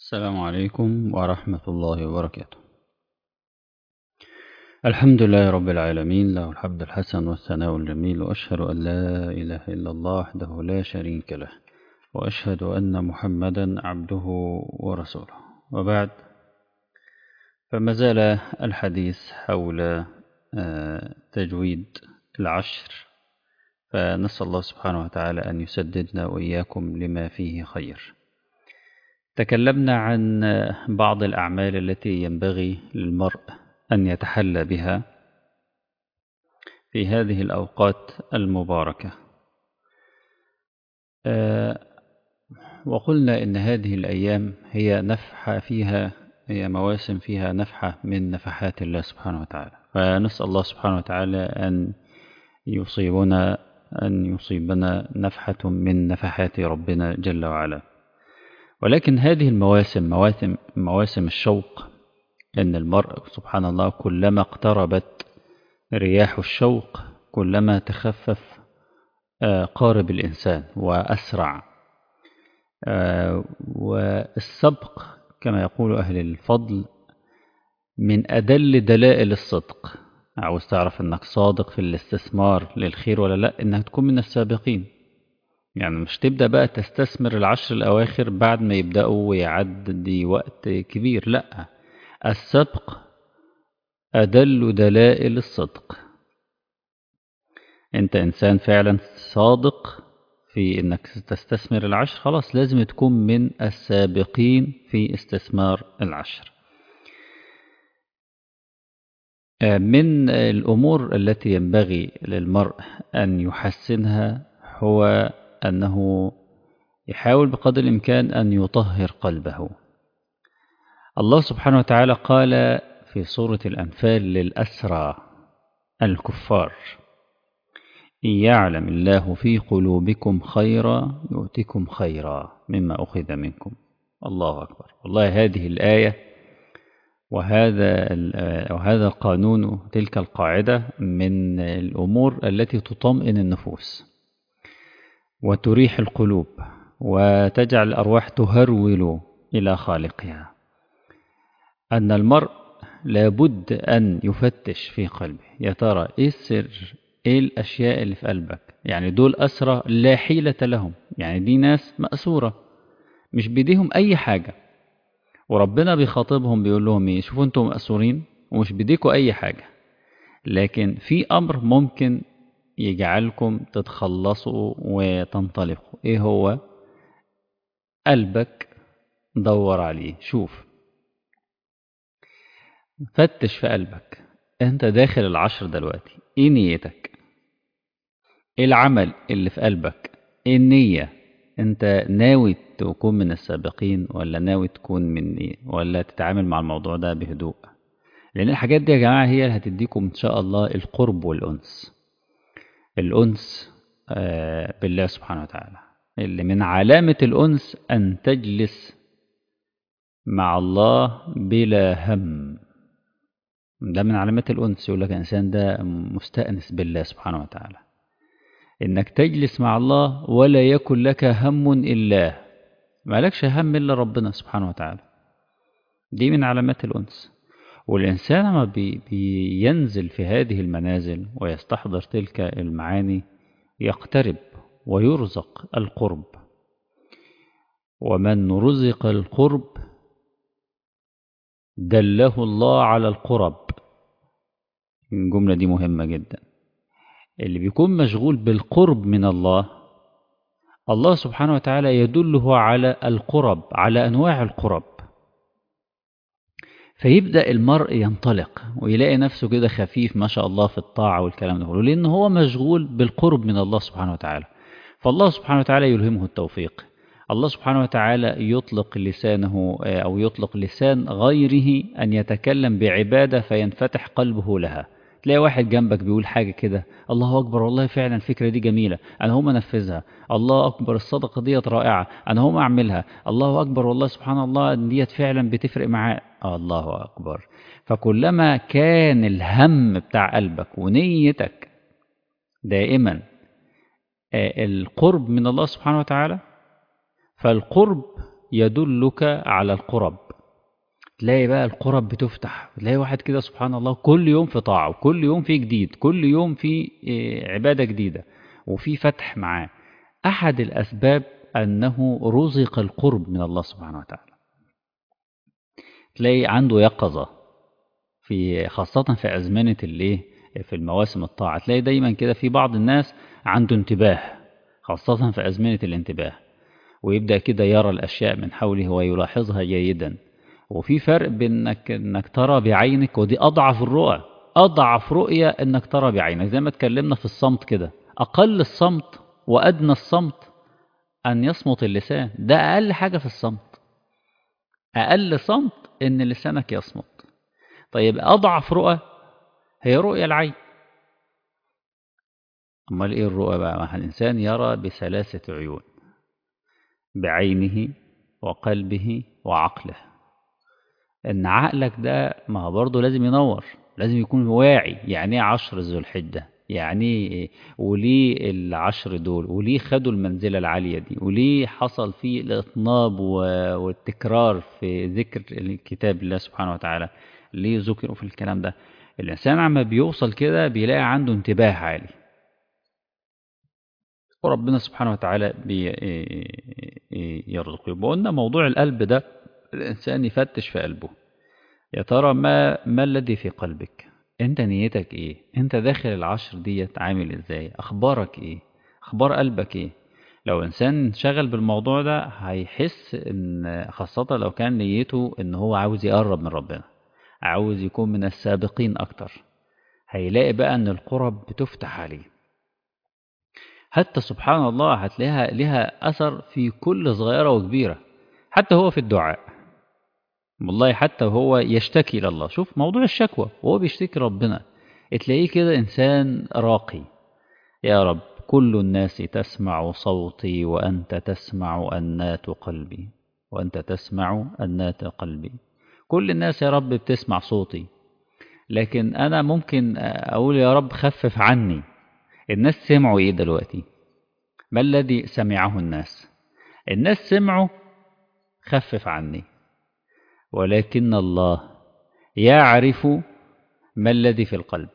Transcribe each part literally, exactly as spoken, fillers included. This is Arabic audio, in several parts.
السلام عليكم ورحمة الله وبركاته. الحمد لله رب العالمين، له الحمد الحسن والثناء الجميل، وأشهد أن لا إله إلا الله وحده لا شريك له، وأشهد أن محمدا عبده ورسوله. وبعد، فما زال الحديث حول تجويد العشر، فنسأل الله سبحانه وتعالى أن يسددنا وإياكم لما فيه خير. تكلمنا عن بعض الأعمال التي ينبغي للمرء أن يتحلى بها في هذه الأوقات المباركة، وقلنا إن هذه الأيام هي نفحة فيها هي مواسم فيها نفحة من نفحات الله سبحانه وتعالى، فنسأل الله سبحانه وتعالى أن يصيبنا أن يصيبنا نفحة من نفحات ربنا جل وعلا. ولكن هذه المواسم مواسم مواسم الشوق، أن المرء سبحان الله كلما اقتربت رياح الشوق كلما تخفف قارب الإنسان وأسرع، والسبق كما يقول أهل الفضل من أدل دلائل الصدق. عاوز تعرف أنك صادق في الاستثمار للخير ولا لا، أنك تكون من السابقين. يعني مش تبدأ بقى تستثمر العشر الأواخر بعد ما يبدأوا ويعدي وقت كبير، لا، السبق أدل دلائل الصدق. أنت إنسان فعلا صادق في أنك تستثمر العشر، خلاص لازم تكون من السابقين في استثمار العشر. من الأمور التي ينبغي للمرء أن يحسنها هو أنه يحاول بقدر الإمكان أن يطهر قلبه. الله سبحانه وتعالى قال في سورة الأنفال للأسرى الكفار: إن يعلم الله في قلوبكم خيرا يؤتكم خيرا مما أخذ منكم. الله أكبر. والله هذه الآية وهذا وهذا القانون، تلك القاعدة من الأمور التي تطمئن النفوس وتريح القلوب وتجعل الأرواح تهرول إلى خالقها. أن المرء لابد أن يفتش في قلبه، يا ترى إيه السر، إيه الأشياء اللي في قلبك. يعني دول أسرى لا حيلة لهم، يعني دي ناس مأسورة مش بيديهم أي حاجة، وربنا بيخاطبهم بيقول لهم إيه؟ شوفوا أنتم مأسورين ومش بيديكوا أي حاجة، لكن في أمر ممكن يجعلكم تتخلصوا وتنطلقوا. إيه هو؟ قلبك دور عليه، شوف، فتش في قلبك. أنت داخل العشر دلوقتي، إيه نيتك؟ إيه العمل اللي في قلبك؟ إيه النية؟ أنت ناوي تكون من السابقين ولا ناوي تكون من إيه؟ ولا تتعامل مع الموضوع ده بهدوء؟ لأن الحاجات دي يا جماعة هي اللي هتديكم إن شاء الله القرب والأنس. الأنس آه بالله سبحانه وتعالى، اللي من علامة الأنس أن تجلس مع الله بلا هم. ده من علامات الأنس. يقول لك الإنسان ده مستأنس بالله سبحانه وتعالى، إنك تجلس مع الله ولا يكن لك هم إلا، ما لكش هم إلا ربنا سبحانه وتعالى. دي من علامات الأنس. والإنسان ما بي بينزل في هذه المنازل ويستحضر تلك المعاني يقترب ويرزق القرب. ومن رزق القرب دله الله على القرب. الجملة دي مهمة جدا. اللي بيكون مشغول بالقرب من الله، الله سبحانه وتعالى يدله على القرب، على أنواع القرب، فيبدأ المرء ينطلق ويلاقي نفسه كده خفيف ما شاء الله في الطاعة والكلام ده كله، لأنه هو مشغول بالقرب من الله سبحانه وتعالى. فالله سبحانه وتعالى يلهمه التوفيق. الله سبحانه وتعالى يطلق لسانه أو يطلق لسان غيره أن يتكلم بعبادة فينفتح قلبه لها. تلاقي واحد جنبك بيقول حاجة كده، الله أكبر، والله فعلا الفكرة دي جميلة، أنا هم أنفذها. الله أكبر، الصدقة ديت رائعة، أنا هم أعملها. الله أكبر، والله سبحان الله ديت فعلا بتفرق معاه. الله أكبر. فكلما كان الهم بتاع قلبك ونيتك دائما القرب من الله سبحانه وتعالى، فالقرب يدلك على القرب. تلاقي بقى القرب بتفتح، تلاقي واحد كده سبحان الله كل يوم في طاعة، وكل يوم في جديد، كل يوم في عبادة جديدة وفي فتح معاه. أحد الأسباب أنه رزق القرب من الله سبحانه وتعالى. تلاقي عنده يقظة في خاصة في أزمنة الإيه، في المواسم الطاعة. تلاقي دايما كده في بعض الناس عنده انتباه، خاصة في أزمنة الانتباه، ويبدأ كده يرى الأشياء من حوله ويلاحظها جيدا. وفي فرق بين إنك, إنك ترى بعينك، ودي أضعف الرؤى. أضعف رؤية إنك ترى بعينك، زي ما اتكلمنا في الصمت كده. أقل الصمت وأدنى الصمت أن يصمت اللسان، ده أقل حاجة في الصمت. أقل صمت إن لسانك يصمت. طيب أضعف رؤى هي رؤية العين. أمال إيه الرؤى بقى؟ ما الإنسان يرى بثلاثة عيون، بعينه وقلبه وعقله. إن عقلك ده ما هو برضه لازم ينور، لازم يكون واعي. يعني إيه عشر ذو الحجة؟ يعني إيه؟ وليه العشر دول؟ وليه خدوا المنزلة العالية دي؟ وليه حصل فيه الإطناب والتكرار في ذكر كتاب الله سبحانه وتعالى؟ ليه ذكروا في الكلام ده؟ الإنسان عما بيوصل كده بيلاقي عنده انتباه عالي، وربنا سبحانه وتعالى بيرزقه. يبقى قلنا موضوع القلب ده الإنسان يفتش في قلبه. يا ترى ما ما الذي في قلبك؟ انت نيتك ايه؟ انت داخل العشر ديت عامل ازاي؟ اخبارك ايه؟ اخبار قلبك ايه؟ لو انسان شغل بالموضوع ده هيحس ان، خاصة لو كان نيته ان هو عاوز يقرب من ربنا، عاوز يكون من السابقين اكتر، هيلاقي بقى ان القرب بتفتح عليه. حتى سبحان الله هتلاقيها لها اثر في كل صغيرة وكبيرة. حتى هو في الدعاء، والله حتى هو يشتكي إلى الله. شوف موضوع الشكوى وهو بيشتكي ربنا، تلاقيه كده إنسان راقي. يا رب كل الناس تسمع صوتي وأنت تسمع أنات قلبي، وأنت تسمع أنات قلبي. كل الناس يا رب بتسمع صوتي، لكن أنا ممكن أقول يا رب خفف عني. الناس سمعوا إيه دلوقتي؟ ما الذي سمعه الناس؟ الناس سمعوا خفف عني، ولكن الله يعرف ما الذي في القلب.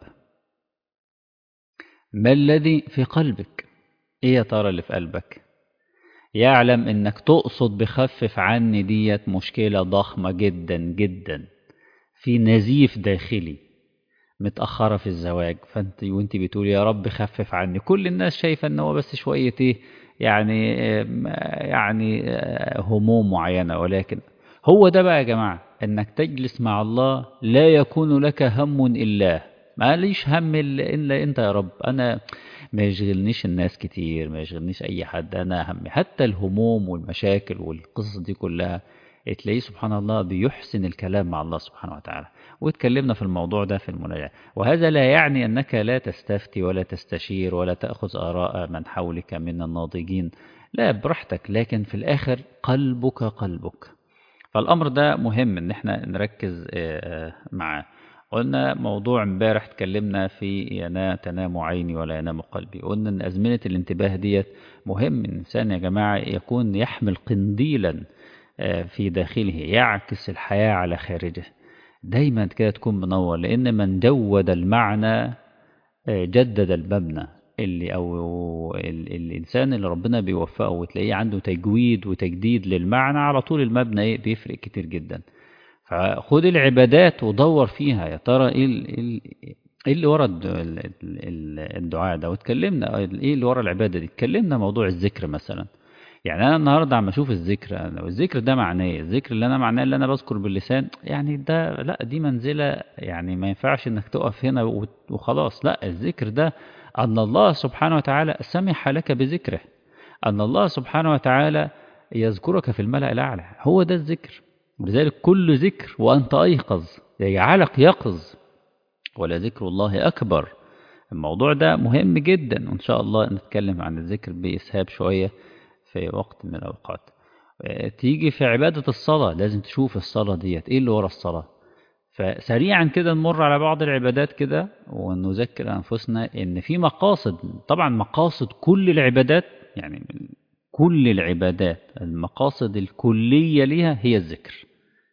ما الذي في قلبك؟ ايه يا ترى اللي في قلبك؟ يعلم انك تقصد بخفف عني ديت مشكلة ضخمة جدا جدا، في نزيف داخلي متأخرة في الزواج، فانت وانت بتقول يا رب خفف عني. كل الناس شايفة ان هو بس شوية ايه يعني، يعني هموم معينة، ولكن هو ده بقى يا جماعة، انك تجلس مع الله لا يكون لك هم الا، ما ليش هم الا انت يا رب. انا ما يشغلنيش الناس كتير، ما يشغلنيش اي حد، انا همي حتى الهموم والمشاكل والقصص دي كلها. تلاقيه سبحان الله بيحسن الكلام مع الله سبحانه وتعالى. واتكلمنا في الموضوع ده في المناجاة. وهذا لا يعني أنك لا تستفتي ولا تستشير ولا تأخذ آراء من حولك من الناضجين، لا براحتك، لكن في الآخر قلبك قلبك. فالأمر ده مهم إن احنا نركز معاه. قلنا موضوع امبارح اتكلمنا في ينا تنام عيني ولا ينام قلبي. قلنا ان أزمنة الانتباه ديت مهم الإنسان يا جماعة يكون يحمل قنديلا في داخله يعكس الحياة على خارجه، دايما كده تكون منور. لأن من جود المعنى جدد المبنى. اللي أو الإنسان اللي ربنا بيوفقه وتلاقيه عنده تجويد وتجديد للمعنى، على طول المبنى إيه بيفرق كتير جدا. فخد العبادات ودور فيها يا ترى إيه إيه اللي ورا الدعاء ده. واتكلمنا إيه اللي ورا العبادة دي، اتكلمنا موضوع الذكر مثلا. يعني أنا النهاردة عم أشوف الذكر، أنا الذكر ده معناه الذكر اللي أنا معناه اللي أنا بذكر باللسان، يعني ده لا، دي منزلة يعني ما ينفعش إنك تقف هنا وخلاص. لا، الذكر ده أن الله سبحانه وتعالى سمح لك بذكره، أن الله سبحانه وتعالى يذكرك في الملأ الأعلى، هو ده الذكر. ولذلك كل ذكر وأنت أيقظ يجعلك يقظ، ولذكر الله أكبر. الموضوع ده مهم جدا، وإن شاء الله نتكلم عن الذكر بإسهاب شوية في وقت من الأوقات. تيجي في عبادة الصلاة، لازم تشوف الصلاة ديت إيه اللي ورا الصلاة. فسريعا كده نمر على بعض العبادات كده ونذكر أنفسنا إن في مقاصد. طبعا مقاصد كل العبادات يعني كل العبادات المقاصد الكلية لها هي الذكر.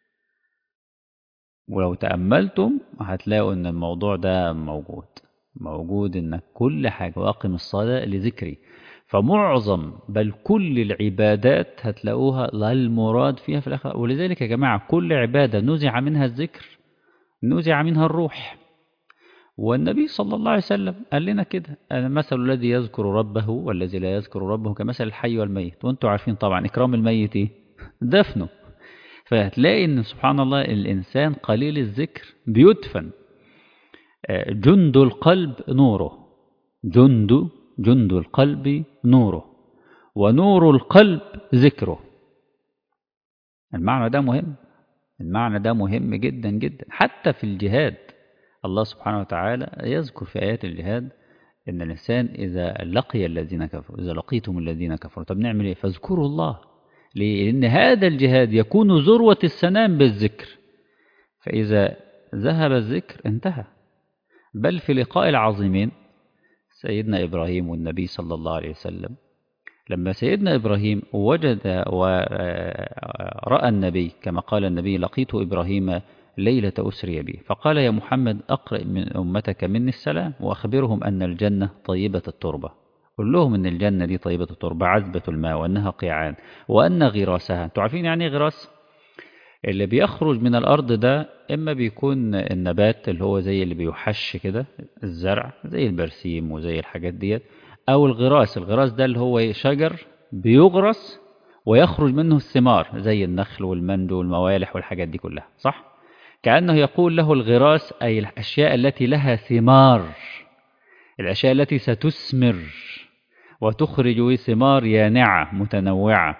ولو تأملتم هتلاقوا ان الموضوع ده موجود موجود ان كل حاجة واقم الصلاة لذكري. فمعظم بل كل العبادات هتلاقوها لا المراد فيها في الآخرة. ولذلك يا جماعة كل عبادة نزع منها الذكر نزع منها الروح. والنبي صلى الله عليه وسلم قال لنا كده: مثل الذي يذكر ربه والذي لا يذكر ربه كمثل الحي والميت. وانتم عارفين طبعا إكرام الميت ايه؟ دفنه. فهتلاقي ان سبحان الله الإنسان قليل الذكر بيدفن. جند القلب نوره، جند جند القلب نوره، ونور القلب ذكره. المعنى ده مهم، المعنى ده مهم جدا جدا. حتى في الجهاد الله سبحانه وتعالى يذكر في آيات الجهاد إن الإنسان إذا لقي الذين كفروا، إذا لقيتم الذين كفروا، طب نعمل إيه؟ فاذكروا الله. ليه؟ لأن هذا الجهاد يكون ذروة السنام بالذكر، فإذا ذهب الذكر انتهى. بل في لقاء العظيمين سيدنا إبراهيم والنبي صلى الله عليه وسلم، لما سيدنا إبراهيم وجد ورأى النبي كما قال النبي: لقيت إبراهيم ليلة أسري بي، فقال: يا محمد أقرأ من أمتك مني السلام وأخبرهم أن الجنة طيبة التربة. قل لهم أن الجنة دي طيبة التربة عذبة الماء وأنها قيعان وأن غراسها. أنتوا عارفين يعني ايه غراس؟ اللي بيخرج من الأرض ده إما بيكون النبات اللي هو زي اللي بيحش كده، الزرع زي البرسيم وزي الحاجات ديت، أو الغراس. الغراس ده اللي هو شجر بيغرس ويخرج منه الثمار زي النخل والمندو والموالح والحاجات دي كلها، صح؟ كأنه يقول له الغراس أي الأشياء التي لها ثمار، الأشياء التي ستثمر وتخرج ثمار يانعة متنوعة.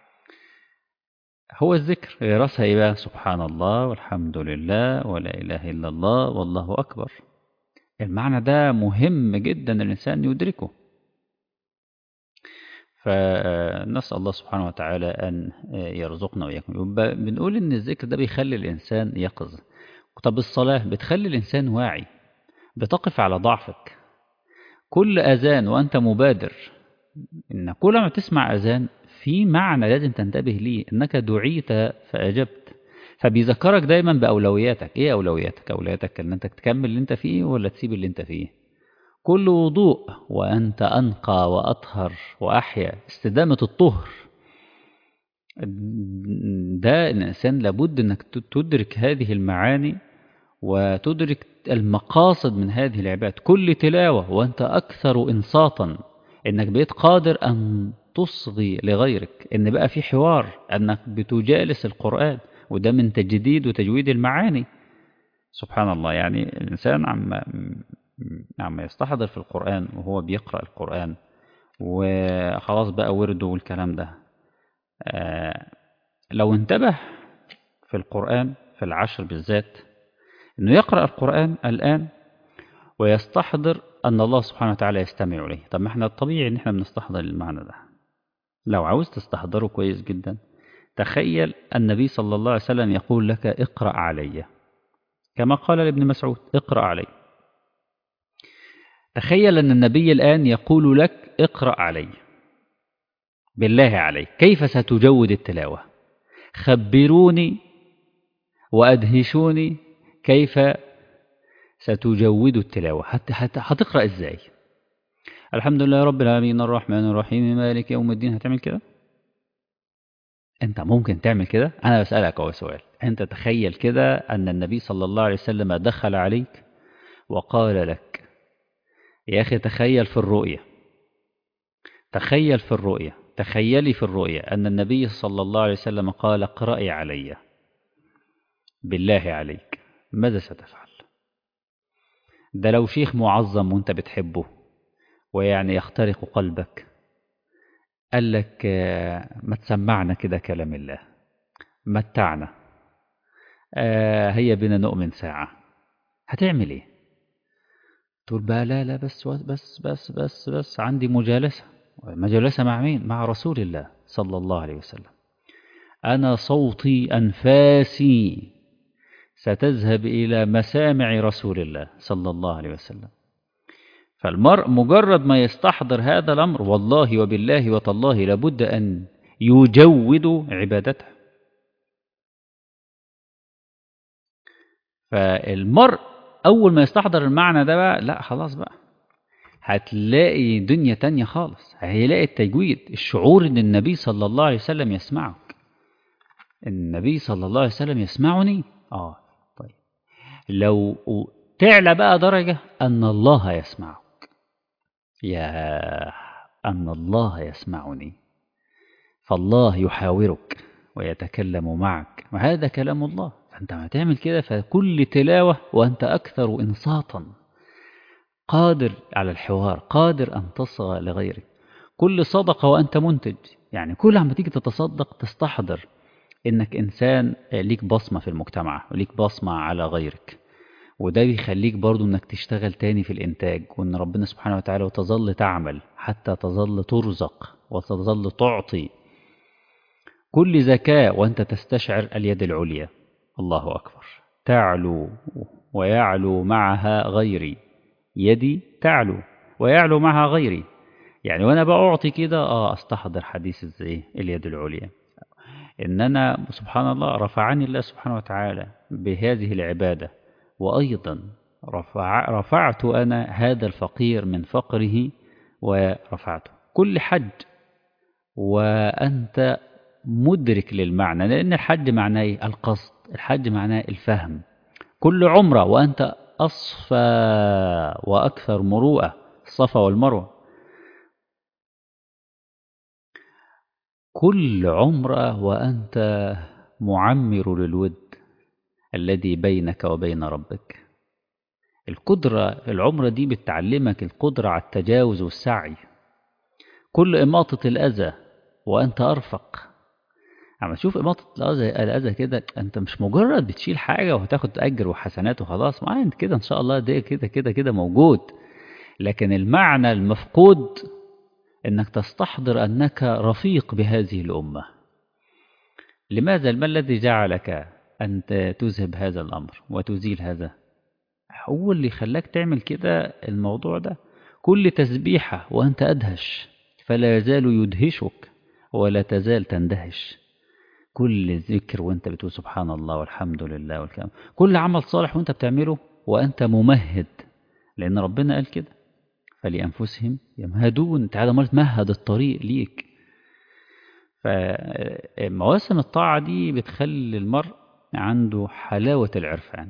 هو الذكر غراسها إيه بقى؟ سبحان الله والحمد لله ولا إله إلا الله والله أكبر. المعنى ده مهم جدا الإنسان يدركه. فنسأل الله سبحانه وتعالى أن يرزقنا وإياكم. بنقول إن الذكر ده بيخلي الإنسان يقظ. طب الصلاة بتخلي الإنسان واعي، بتقف على ضعفك. كل أذان وأنت مبادر، إن كل ما تسمع أذان في معنى لازم تنتبه ليه، إنك دعيت فأجبت. فبيذكرك دايما بأولوياتك. إيه أولوياتك؟ أولوياتك إن أنت تكمل اللي أنت فيه ولا تسيب اللي أنت فيه. كل وضوء وأنت أنقى وأطهر وأحيا، استدامة الطهر. ده الإنسان لابد أنك تدرك هذه المعاني وتدرك المقاصد من هذه العبادة. كل تلاوة وأنت أكثر إنصاتا، إنك بقيت قادر أن تصغي لغيرك، إن بقى في حوار، أنك بتجالس القرآن، وده من تجديد وتجويد المعاني. سبحان الله. يعني الإنسان عم عم يستحضر في القرآن وهو بيقرأ القرآن وخلاص بقى ورده والكلام ده. آه لو انتبه في القرآن في العشر بالذات إنه يقرأ القرآن الآن ويستحضر أن الله سبحانه وتعالى يستمع إليه. طب ما احنا الطبيعي إن احنا بنستحضر المعنى ده. لو عاوز تستحضره كويس جدا، تخيل النبي صلى الله عليه وسلم يقول لك: اقرأ علي، كما قال لابن مسعود: اقرأ علي. تخيل أن النبي الآن يقول لك: اقرأ علي. بالله عليك كيف ستجود التلاوة؟ خبروني وأدهشوني كيف ستجود التلاوة. هت هت هتقرأ إزاي؟ الحمد لله رب العالمين الرحمن الرحيم مالك يوم الدين. هتعمل كده؟ أنت ممكن تعمل كده؟ أنا بسألك أهو سؤال. أنت تخيل كده أن النبي صلى الله عليه وسلم دخل عليك وقال لك: يا أخي تخيل في الرؤية، تخيل في الرؤية، تخيلي في الرؤية أن النبي صلى الله عليه وسلم قال: اقرأي علي. بالله عليك ماذا ستفعل؟ ده لو شيخ معظم وانت بتحبه ويعني يخترق قلبك قال لك: ما تسمعنا كده كلام الله، متعنا، آه هيا بنا نؤمن ساعة، هتعمل ايه؟ تقول بقى: لا لا بس بس بس بس بس عندي مجالسة. مجالسة مع مين؟ مع رسول الله صلى الله عليه وسلم. أنا صوتي أنفاسي ستذهب إلى مسامع رسول الله صلى الله عليه وسلم. فالمرء مجرد ما يستحضر هذا الأمر والله وبالله وتالله لابد أن يجود عبادته. فالمرء أول ما يستحضر المعنى ده بقى لا خلاص بقى هتلاقي دنيا تانية خالص، هيلاقي التجويد، الشعور ان النبي صلى الله عليه وسلم يسمعك. النبي صلى الله عليه وسلم يسمعني. اه طيب لو تعلى بقى درجة ان الله يسمعك، يا ان الله يسمعني، فالله يحاورك ويتكلم معك، وهذا كلام الله. فانت ما تعمل كده فكل تلاوة وانت اكثر انصاتا، قادر على الحوار، قادر أن تصغى لغيرك. كل صدقة وأنت منتج، يعني كل عم تيجي تتصدق تستحضر إنك إنسان ليك بصمة في المجتمع وليك بصمة على غيرك، وده بيخليك برضو إنك تشتغل تاني في الإنتاج، وإن ربنا سبحانه وتعالى وتظل تعمل حتى تظل ترزق وتظل تعطي. كل زكاة وأنت تستشعر اليد العليا، الله أكبر، تعلو ويعلو معها غيري، يدي تعلو ويعلو معها غيري. يعني وانا بأعطي كده اه استحضر حديث ازاي اليد العليا، ان انا سبحان الله رفعني الله سبحانه وتعالى بهذه العبادة، وايضا رفع رفعت انا هذا الفقير من فقره ورفعته. كل حج وانت مدرك للمعنى، لان الحج معناه القصد، الحج معناه الفهم. كل عمرة وأنت أصفى وأكثر مروءة، الصفا والمروة. كل عمرة وأنت معمر للود الذي بينك وبين ربك. القدرة، العمرة دي بتعلمك القدرة على التجاوز والسعي. كل إماطة الأذى وأنت أرفق. اما تشوف إماطة الأذى الأذى كده، أنت مش مجرد بتشيل حاجة وهتاخد أجر وحسنات وخلاص، ما أنت كده إن شاء الله ده كده كده كده موجود. لكن المعنى المفقود أنك تستحضر أنك رفيق بهذه الأمة. لماذا؟ ما الذي جعلك أن تذهب هذا الأمر وتزيل هذا؟ هو اللي خلاك تعمل كده الموضوع ده. كل تسبيحة وأنت أدهش فلا يزال يدهشك ولا تزال تندهش. كل ذكر وأنت بتقول سبحان الله والحمد لله والكلام، كل عمل صالح وأنت بتعمله وأنت ممهد، لأن ربنا قال كده فلأنفسهم يمهدون. تعالى مرة تمهد الطريق ليك. فمواسم الطاعة دي بتخلي المرء عنده حلاوة العرفان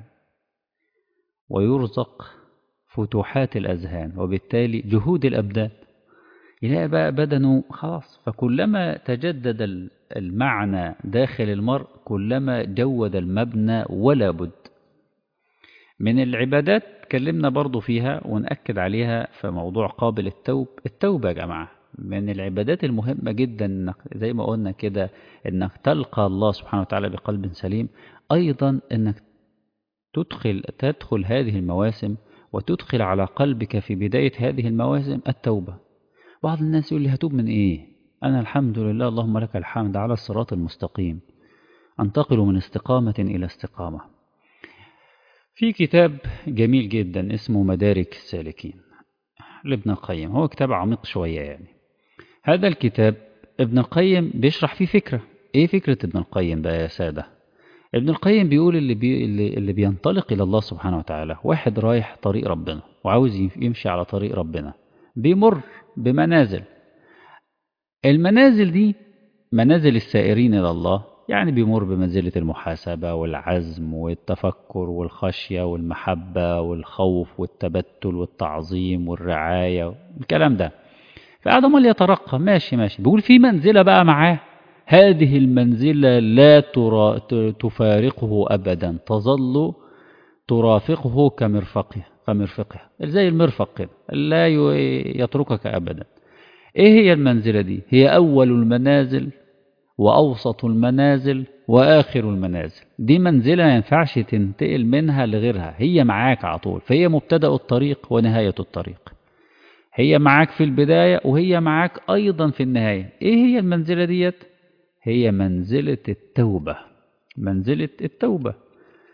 ويرزق فتوحات الأذهان، وبالتالي جهود الأبدان، يلاقي بقى بدنه خلاص. فكلما تجدد المعنى داخل المرء كلما جود المبنى. ولا بد من العبادات تكلمنا برضو فيها ونأكد عليها في موضوع قابل التوب. التوبة يا جماعة من العبادات المهمة جدا، إنك زي ما قلنا كده انك تلقى الله سبحانه وتعالى بقلب سليم. ايضا انك تدخل تدخل هذه المواسم وتدخل على قلبك في بداية هذه المواسم التوبة. بعض الناس يقول لي هتوب من ايه؟ انا الحمد لله اللهم لك الحمد على الصراط المستقيم، انتقل من استقامة الى استقامة. في كتاب جميل جدا اسمه مدارك السالكين لابن القيم، هو كتاب عميق شوية يعني. هذا الكتاب ابن القيم بيشرح فيه فكرة. ايه فكرة ابن القيم بقى يا سادة؟ ابن القيم بيقول اللي, بي اللي, اللي بينطلق إلى الله سبحانه وتعالى، واحد رايح طريق ربنا وعاوز يمشي على طريق ربنا، بيمر بمنازل. المنازل دي منازل السائرين إلى الله، يعني بيمر بمنزلة المحاسبة والعزم والتفكر والخشية والمحبة والخوف والتبتل والتعظيم والرعاية والكلام ده. فقعد امال يترقى ماشي ماشي، بيقول في منزلة بقى معاه، هذه المنزلة لا ترا تفارقه أبدا، تظل ترافقه كمرفقه كمرفقه زي المرفق كده، لا يتركك أبدا. إيه هي المنزلة دي؟ هي أول المنازل وأوسط المنازل وآخر المنازل. دي منزلة ما ينفعش تنتقل منها لغيرها، هي معاك على طول. فهي مبتدأ الطريق ونهاية الطريق، هي معاك في البداية وهي معاك أيضا في النهاية. إيه هي المنزلة ديت؟ هي منزلة التوبة. منزلة التوبة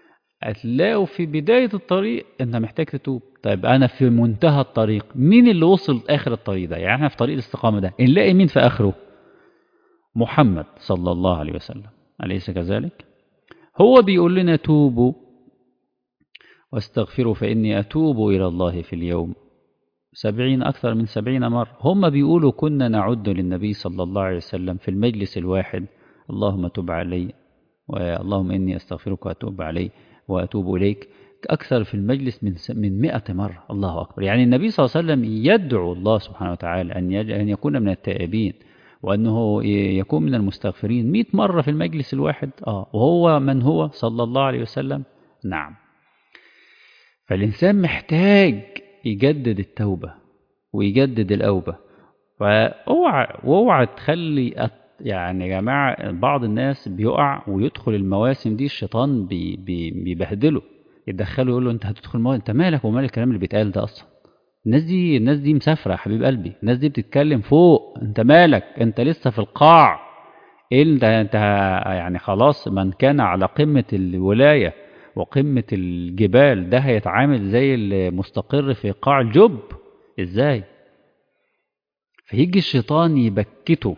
هتلاقوا في بداية الطريق انت محتاج تتوب. طيب انا في منتهى الطريق، مين اللي وصل اخر الطريق ده؟ يعني احنا في طريق الاستقامة ده نلاقي مين في اخره؟ محمد صلى الله عليه وسلم، أليس كذلك؟ هو بيقول لنا توبوا واستغفروا فإني أتوب إلى الله في اليوم سبعين أكثر من سبعين مرة. هم بيقولوا كنا نعد للنبي صلى الله عليه وسلم في المجلس الواحد اللهم تب علي واللهم إني أستغفرك وأتوب علي وأتوب إليك أكثر في المجلس من من مئة مرة. الله أكبر. يعني النبي صلى الله عليه وسلم يدعو الله سبحانه وتعالى أن أن يكون من التائبين وأنه يكون من المستغفرين مئة مرة في المجلس الواحد. آه وهو من هو صلى الله عليه وسلم؟ نعم. فالإنسان محتاج يجدد التوبة ويجدد الأوبة. فاوعى واوعى تخلي يعني يا جماعة بعض الناس بيقع ويدخل المواسم دي الشيطان بي بي بيبهدله، يدخله يقول له انت هتدخل مواسم، انت مالك ومال الكلام اللي بيتقال ده اصلا؟ الناس دي الناس دي مسافرة يا حبيب قلبي، الناس دي بتتكلم فوق، انت مالك؟ انت لسه في القاع. ايه انت انت يعني خلاص من كان على قمة الولاية وقمة الجبال ده هيتعامل زي المستقر في قاع الجب ازاي؟ فيجي الشيطان يبكته.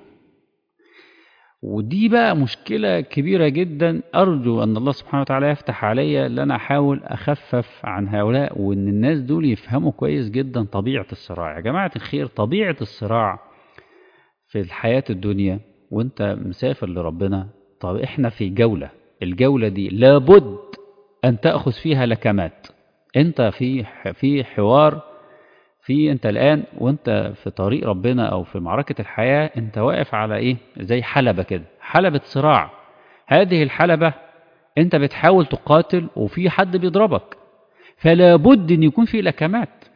ودي بقى مشكلة كبيرة جدا. أرجو أن الله سبحانه وتعالى يفتح عليا أن أنا أحاول أخفف عن هؤلاء، وأن الناس دول يفهموا كويس جدا طبيعة الصراع. يا جماعة الخير طبيعة الصراع في الحياة الدنيا وأنت مسافر لربنا. طب إحنا في جولة، الجولة دي لابد أن تأخذ فيها لكمات. أنت في في حوار، في انت الآن وانت في طريق ربنا او في معركة الحياة، انت واقف على ايه؟ زي حلبة كده، حلبة صراع. هذه الحلبة انت بتحاول تقاتل وفي حد بيضربك، فلا بد ان يكون في لكمات.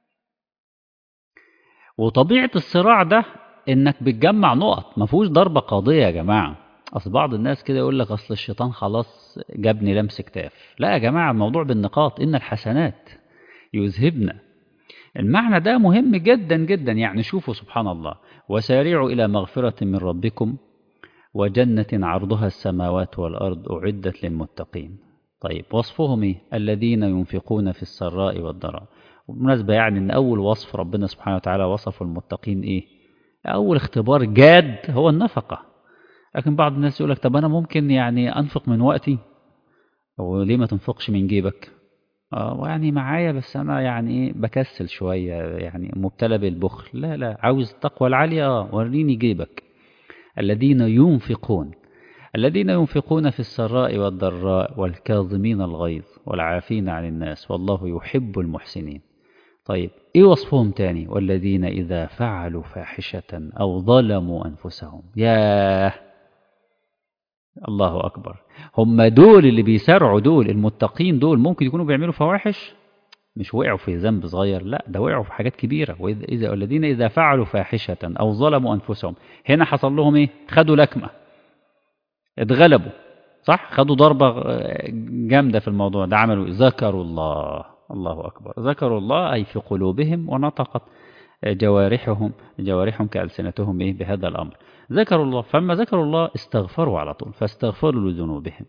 وطبيعة الصراع ده انك بتجمع نقط، ما فيهوش ضربة قاضية يا جماعة. اصل بعض الناس كده يقول لك اصل الشيطان خلاص جابني لمس كتاف. لا يا جماعة، الموضوع بالنقاط، ان الحسنات يذهبن. المعنى ده مهم جدا جدا. يعني شوفوا سبحان الله، وسارعوا إلى مغفرة من ربكم وجنة عرضها السماوات والأرض أعدت للمتقين. طيب وصفهم إيه؟ الذين ينفقون في السراء والضراء. وبالمناسبة يعني أن أول وصف ربنا سبحانه وتعالى وصف المتقين إيه؟ أول اختبار جاد هو النفقة. لكن بعض الناس يقول لك طب أنا ممكن يعني أنفق من وقتي، وليه ما تنفقش من جيبك؟ اه يعني معايا بس انا يعني ايه بكسل شويه، يعني مبتلى بالبخل. لا لا، عاوز التقوى العاليه، اه وريني جيبك. الذين ينفقون الذين ينفقون في السراء والضراء والكاظمين الغيظ والعافين عن الناس والله يحب المحسنين. طيب ايه وصفهم تاني؟ والذين اذا فعلوا فاحشه او ظلموا انفسهم. ياه الله أكبر. هم دول اللي بيسارعوا، دول المتقين، دول ممكن يكونوا بيعملوا فواحش، مش وقعوا في ذنب صغير، لا ده وقعوا في حاجات كبيرة. وإذا إذا الذين إذا فعلوا فاحشة أو ظلموا أنفسهم، هنا حصل لهم إيه؟ خدوا لكمة، اتغلبوا، صح؟ خدوا ضربة جامدة في الموضوع ده. عملوا ذكروا الله. الله أكبر. ذكروا الله أي في قلوبهم ونطقت جوارحهم جوارحهم كألسنتهم إيه بهذا الأمر. ذكروا الله، فلما ذكروا الله استغفروا على طول، فاستغفروا لذنوبهم.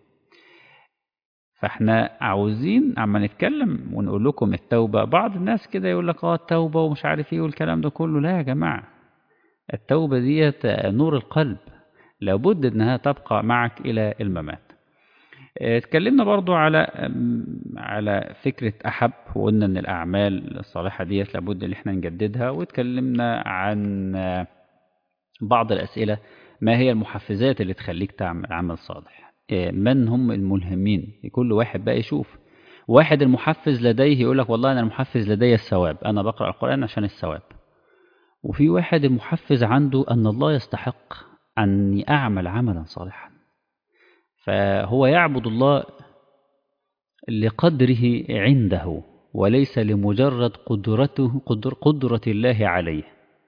فاحنا عاوزين عما نتكلم ونقول لكم التوبة. بعض الناس كده يقول لك اه التوبة ومش عارف ايه والكلام ده كله. لا يا جماعة، التوبة ديت نور القلب، لابد انها تبقى معك الى الممات. اتكلمنا برضو على على فكرة أحب، وقلنا ان الأعمال الصالحة ديت لابد ان احنا نجددها. واتكلمنا عن بعض الأسئلة، ما هي المحفزات اللي تخليك تعمل عمل صالح؟ من هم الملهمين؟ كل واحد بقى يشوف. واحد المحفز لديه يقول لك والله أنا المحفز لدي الثواب، أنا بقرأ القرآن عشان الثواب. وفي واحد المحفز عنده أن الله يستحق أني أعمل عملا صالحا، فهو يعبد الله لقدره عنده وليس لمجرد قدرته قدر قدرة الله عليه.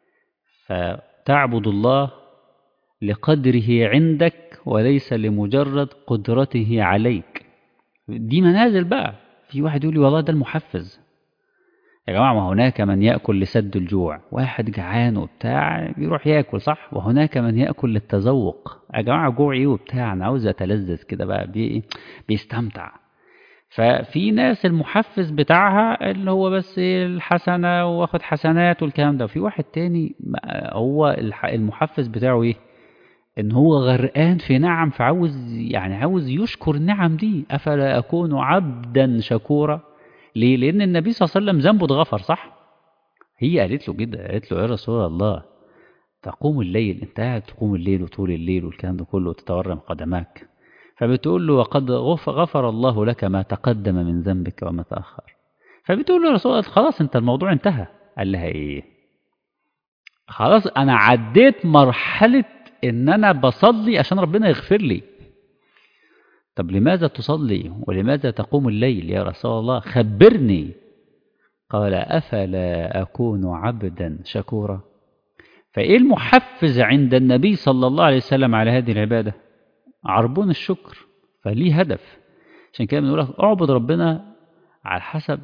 فتعبد الله لقدره عندك وليس لمجرد قدرته عليك. دي منازل بقى. في واحد يقول لي والله ده المحفز. يا جماعة ما هناك من يأكل لسد الجوع، واحد جعان وبتاع بيروح يأكل، صح؟ وهناك من يأكل للتذوق. يا جماعة جوعي وبتاع أنا عاوز أتلذذ كده بقى، بي بيستمتع. ففي ناس المحفز بتاعها اللي هو بس الحسنة واخد حسنات والكلام ده، وفي واحد تاني هو المحفز بتاعه ايه؟ ان هو غرقان في نعم، فعاوز يعني عاوز يشكر النعم دي. افلا اكون عبدا شكورا. ليه؟ لان النبي صلى الله عليه وسلم ذنبه اتغفر، صح؟ هي قالت له كده، قالت له يا رسول الله تقوم الليل، انت قاعد تقوم الليل وطول الليل والكلام ده كله وتتورم قدماك، فبتقول له وقد غفر الله لك ما تقدم من ذنبك وما تأخر. فبتقول له يا رسول الله خلاص انت الموضوع انتهى. قال لها ايه؟ خلاص انا عديت مرحلة ان انا بصلي عشان ربنا يغفر لي. طب لماذا تصلي ولماذا تقوم الليل يا رسول الله؟ خبرني. قال أفلا أكون عبدا شكورا. فإيه المحفز عند النبي صلى الله عليه وسلم على هذه العبادة؟ عربون الشكر. فليه هدف. عشان كده بنقول لك اعبد ربنا على حسب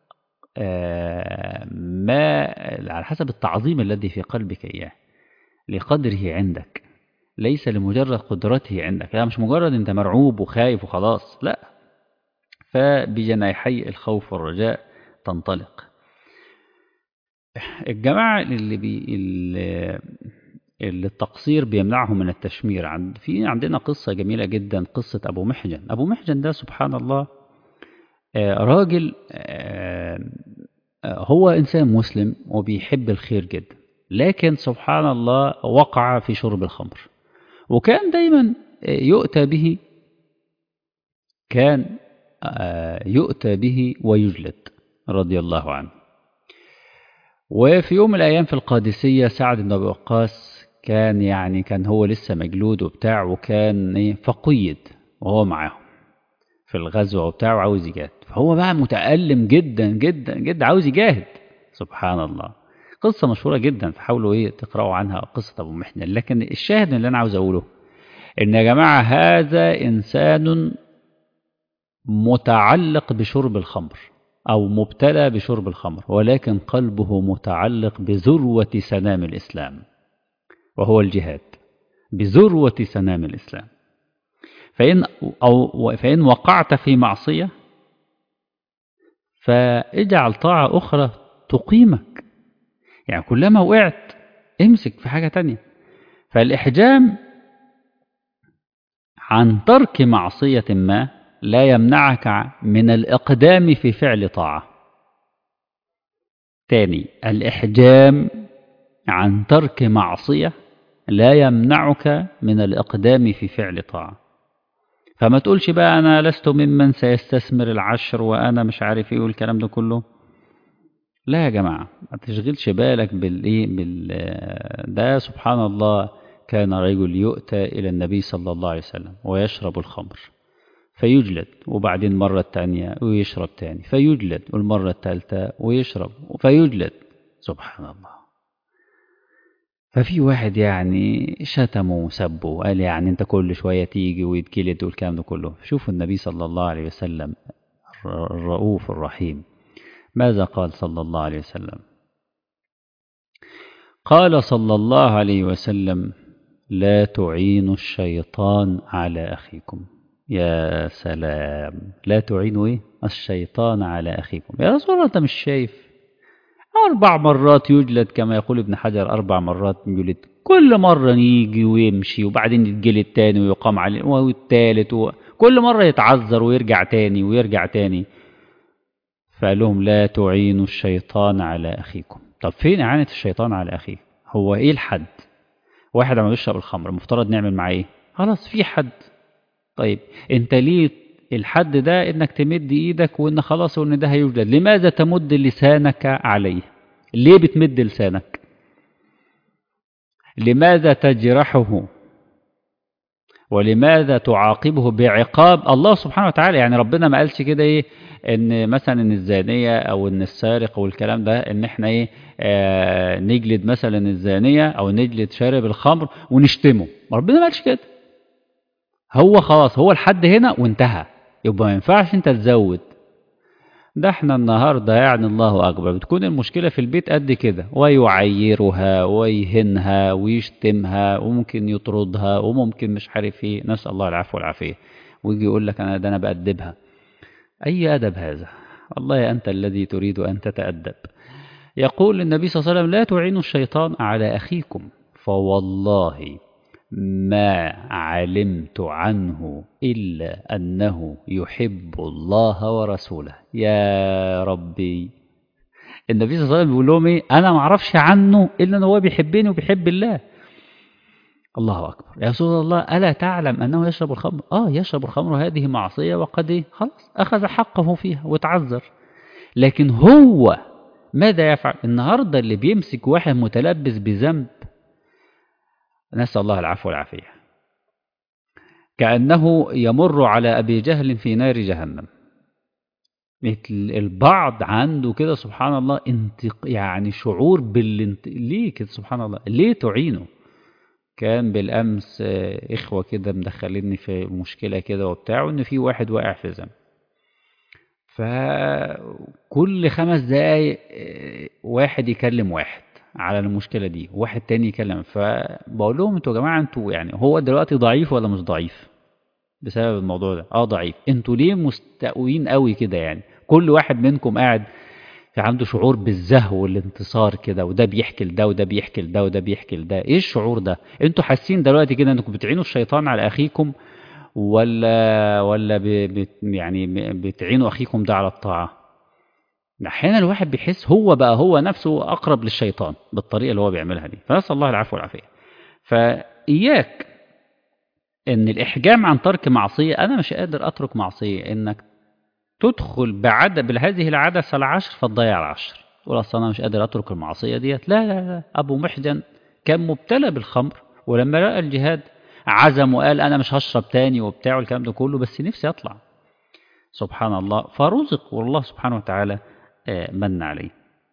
ما على حسب التعظيم الذي في قلبك إياه، لقدره عندك، ليس لمجرد قدرته عندك. لا، مش مجرد انت مرعوب وخايف وخلاص، لا. فبجناحي الخوف والرجاء تنطلق. الجماعة اللي, بي اللي, اللي التقصير بيمنعهم من التشمير، عند في عندنا قصة جميلة جدا، قصة أبو محجن. أبو محجن ده سبحان الله آه راجل آه هو إنسان مسلم وبيحب الخير جدا، لكن سبحان الله وقع في شرب الخمر، وكان دايما يؤتى به كان يؤتى به ويجلد رضي الله عنه. وفي يوم من الأيام في القادسية سعد بن أبي وقاص كان يعني كان هو لسه مجلود وبتاع، وكان فقيد وهو معاهم في الغزوة وبتاع وعاوز يجاهد، فهو بقى متألم جدا جدا جدا عاوز يجاهد. سبحان الله، قصة مشهورة جدا، فحاولوا ايه تقرأوا عنها قصة أبو محجن. لكن الشاهد اللي أنا عاوز أقوله إن يا جماعة هذا إنسان متعلق بشرب الخمر أو مبتلى بشرب الخمر، ولكن قلبه متعلق بذروة سنام الإسلام وهو الجهاد، بذروة سنام الإسلام. فإن, أو فإن وقعت في معصية فاجعل طاعة أخرى تقيمك، يعني كلما وقعت امسك في حاجة تانية. فالإحجام عن ترك معصية ما لا يمنعك من الإقدام في فعل طاعة. تاني، الإحجام عن ترك معصية لا يمنعك من الإقدام في فعل طاعة. فما تقولش بقى أنا لست ممن سيستثمر العشر وأنا مش عارف إيه والكلام ده كله. لا يا جماعة، ما تشغلش بالك بالإيه بال ده. سبحان الله، كان رجل يؤتى إلى النبي صلى الله عليه وسلم ويشرب الخمر فيجلد، وبعدين مرة تانية ويشرب تاني فيجلد، والمرة الثالثة ويشرب فيجلد. سبحان الله. ففي واحد يعني شتمه وسبه وقال يعني انت كل شوية تيجي ويتجلد والكلام ده كله. شوفوا النبي صلى الله عليه وسلم الرؤوف الرحيم ماذا قال صلى الله عليه وسلم؟ قال صلى الله عليه وسلم لا تعينوا الشيطان على أخيكم. يا سلام، لا تعينوا إيه؟ الشيطان على أخيكم. يا رسول الله أنت مش شايف أربع مرات يجلد كما يقول ابن حجر، أربع مرات يجلد، كل مرة يجي ويمشي وبعدين يتجلد تاني ويقام عليه والتالت، وكل مرة يتعذر ويرجع تاني ويرجع تاني. فقال لهم لا تعينوا الشيطان على أخيكم. طب فين إعانة الشيطان على أخيه؟ هو إيه الحد؟ واحد عم يشرب الخمر المفترض نعمل معاه إيه؟ خلاص في حد. طيب أنت ليه الحد ده إنك تمد إيدك وإن خلاص وإن ده هيوجد؟ لماذا تمد لسانك عليه؟ ليه بتمد لسانك؟ لماذا تجرحه؟ ولماذا تعاقبه بعقاب الله سبحانه وتعالى؟ يعني ربنا ما قالش كده ايه ان مثلا ان الزانية او ان السارق والكلام ده ان احنا ايه آه نجلد مثلا الزانية او نجلد شارب الخمر ونشتمه. ربنا ما قالش كده. هو خلاص هو الحد هنا وانتهى، يبقى ما ينفعش انت تزود. ده احنا النهاردة يعني الله أكبر بتكون المشكلة في البيت قد كده، ويعيرها ويهنها ويشتمها وممكن يطردها وممكن مش عارف ايه، نسأل الله العفو والعافية، ويجي يقول لك أنا ده أنا بأدبها. أي أدب هذا؟ والله أنت الذي تريد أن تتأدب. يقول النبي صلى الله عليه وسلم لا تعينوا الشيطان على أخيكم، فوالله ما علمت عنه إلا أنه يحب الله ورسوله. يا ربي، النبي صلى الله عليه وسلم بيقول لهم إيه؟ أنا ما أعرفش عنه إلا أنه هو بيحبني وبيحب الله. الله أكبر. يا رسول الله ألا تعلم أنه يشرب الخمر؟ آه يشرب الخمر، هذه معصية وقد إيه؟ خلاص أخذ حقه فيها وتعذر. لكن هو ماذا يفعل؟ النهاردة اللي بيمسك واحد متلبس بذنب، نسأل الله العفو والعافية، كأنه يمر على أبي جهل في نار جهنم. مثل البعض عنده كده سبحان الله انت يعني شعور بالانت... ليه كده سبحان الله؟ ليه تعينه؟ كان بالأمس إخوة كده مدخليني في مشكلة كده وبتاع، إن في واحد واقع في ذنب، فكل خمس دقايق واحد يكلم واحد على المشكلة دي، واحد تاني يكلم. فبقول لهم انتوا يا جماعة، انتوا يعني هو دلوقتي ضعيف ولا مش ضعيف بسبب الموضوع ده؟ اه ضعيف. انتوا ليه مستقوين قوي كده؟ يعني كل واحد منكم قاعد في عنده شعور بالزهو والانتصار كده، وده بيحكي لده وده بيحكي لده وده بيحكي لده. ايه الشعور ده؟ انتوا حاسين دلوقتي كده انكم بتعينوا الشيطان على اخيكم، ولا ولا ب... ب... يعني بتعينوا اخيكم ده على الطاعة؟ احيانا الواحد بيحس هو بقى هو نفسه اقرب للشيطان بالطريقة اللي هو بيعملها دي، فنسأل الله العفو والعافية. فإياك ان الاحجام عن ترك معصية، انا مش قادر اترك معصية، انك تدخل بعد بهذه العدسة العشر فتضيع العشر، تقول اصل انا مش قادر اترك المعصية ديت. لا لا لا، ابو محجن كان مبتلى بالخمر، ولما لقى الجهاد عزم وقال انا مش هشرب تاني وبتاع والكلام ده كله، بس نفسي اطلع. سبحان الله، فرزق والله سبحانه وتعالى من عليه.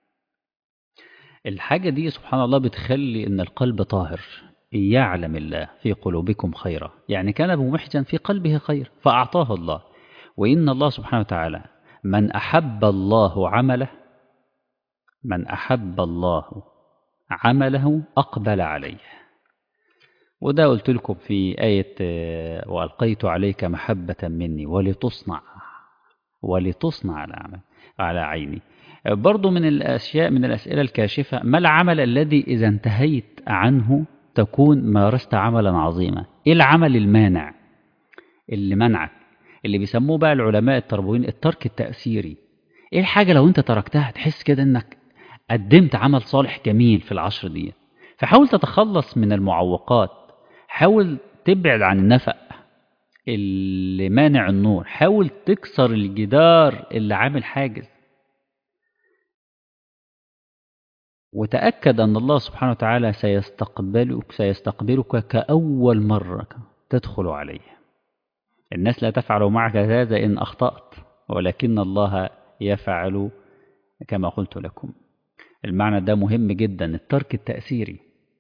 الحاجة دي سبحان الله بتخلي ان القلب طاهر. يعلم الله في قلوبكم خيرا، يعني كان ابو محجن في قلبه خير فاعطاه الله. وإن الله سبحانه وتعالى من أحب الله عمله، من أحب الله عمله أقبل عليه. وده قلت لكم في آية وألقيت عليك محبة مني ولتصنع ولتصنع على عمل على عيني. برضو من الأشياء، من الأسئلة الكاشفة، ما العمل الذي إذا انتهيت عنه تكون مارست عملا عظيما؟ إيه العمل المانع اللي منعك، اللي بيسموه بقى العلماء التربويين الترك التأثيري؟ ايه الحاجة لو انت تركتها تحس كده انك قدمت عمل صالح جميل في العشر دي؟ فحاول تتخلص من المعوقات، حاول تبعد عن النفق اللي مانع النور، حاول تكسر الجدار اللي عامل حاجز، وتأكد أن الله سبحانه وتعالى سيستقبلك سيستقبلك كأول مرة تدخل عليه. الناس لا تفعل معك هذا إن أخطأت، ولكن الله يفعل كما قلت لكم. المعنى ده مهم جدا، الترك التأثيري.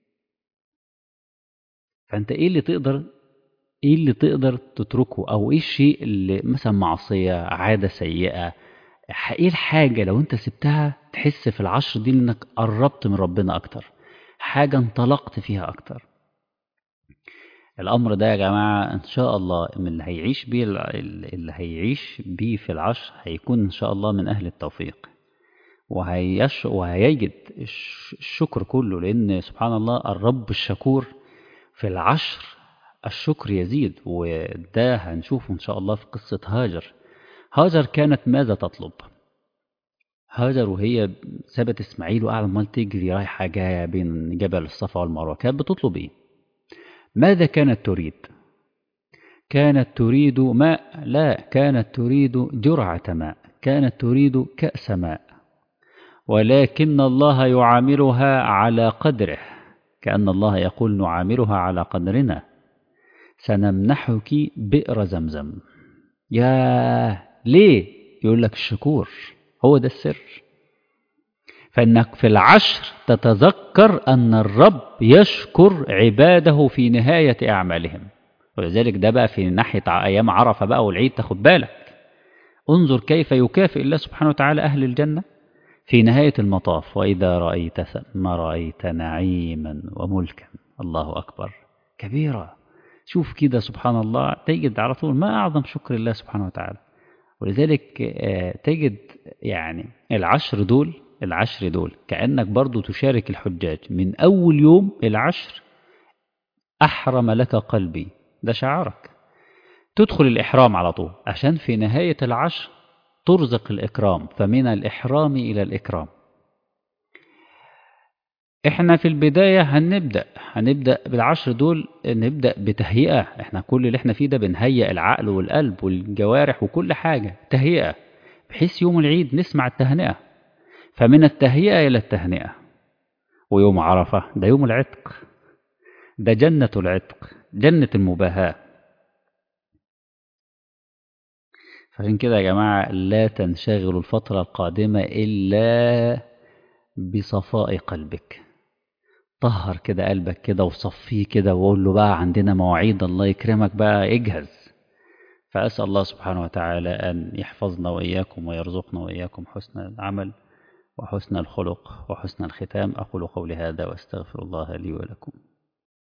فأنت إيه اللي تقدر إيه اللي تقدر تتركه، أو إيه الشيء اللي مثلا معصية، عادة سيئة، إيه الحاجة لو أنت سبتها تحس في العشر دي إنك قربت من ربنا أكتر، حاجة انطلقت فيها أكتر؟ الأمر ده يا جماعة إن شاء الله من اللي هيعيش بيه اللي هيعيش بيه في العشر هيكون إن شاء الله من أهل التوفيق، وهيش وهيجد الشكر كله، لأن سبحان الله الرب الشكور في العشر الشكر يزيد. وده هنشوفه إن شاء الله في قصة هاجر. هاجر كانت ماذا تطلب؟ هاجر وهي سابت إسماعيل وقاعدة عمال تجري رايحة جاية بين جبل الصفا والمروة، كانت بتطلب إيه؟ ماذا كانت تريد؟ كانت تريد ماء؟ لا، كانت تريد جرعة ماء، كانت تريد كأس ماء، ولكن الله يعاملها على قدره، كأن الله يقول نعاملها على قدرنا، سنمنحك بئر زمزم. يا ليه؟ يقول لك الشكور هو ده السر. فإنك في العشر تتذكر أن الرب يشكر عباده في نهاية أعمالهم. ولذلك ده بقى في ناحية أيام عرفة بقى والعيد، تاخد بالك، انظر كيف يكافئ الله سبحانه وتعالى أهل الجنة في نهاية المطاف. وإذا رأيت ثم رأيت نعيما وملكا، الله أكبر كبيرا. شوف كده سبحان الله، تجد على طول ما أعظم شكر الله سبحانه وتعالى. ولذلك آه، تجد يعني العشر دول العشر دول كأنك برضو تشارك الحجاج من أول يوم العشر. أحرم لك قلبي، ده شعارك. تدخل الإحرام على طول عشان في نهاية العشر ترزق الإكرام، فمن الإحرام إلى الإكرام. احنا في البداية هنبدأ هنبدأ بالعشر دول، نبدأ بتهيئة. احنا كل اللي احنا فيه ده بنهيئ العقل والقلب والجوارح وكل حاجة تهيئة، بحيث يوم العيد نسمع التهنئة. فمن التهيئة إلى التهنئة. ويوم عرفة ده يوم العتق، ده جنة العتق، جنة المباهاة. فعشان كده يا جماعة لا تنشغلوا الفترة القادمة إلا بصفاء قلبك. طهر كده قلبك كده وصفيه كده، وقول له بقى عندنا مواعيد، الله يكرمك بقى اجهز. فأسأل الله سبحانه وتعالى أن يحفظنا وإياكم ويرزقنا وإياكم حسن العمل وحسن الخلق وحسن الختام. أقول قولي هذا وأستغفر الله لي ولكم.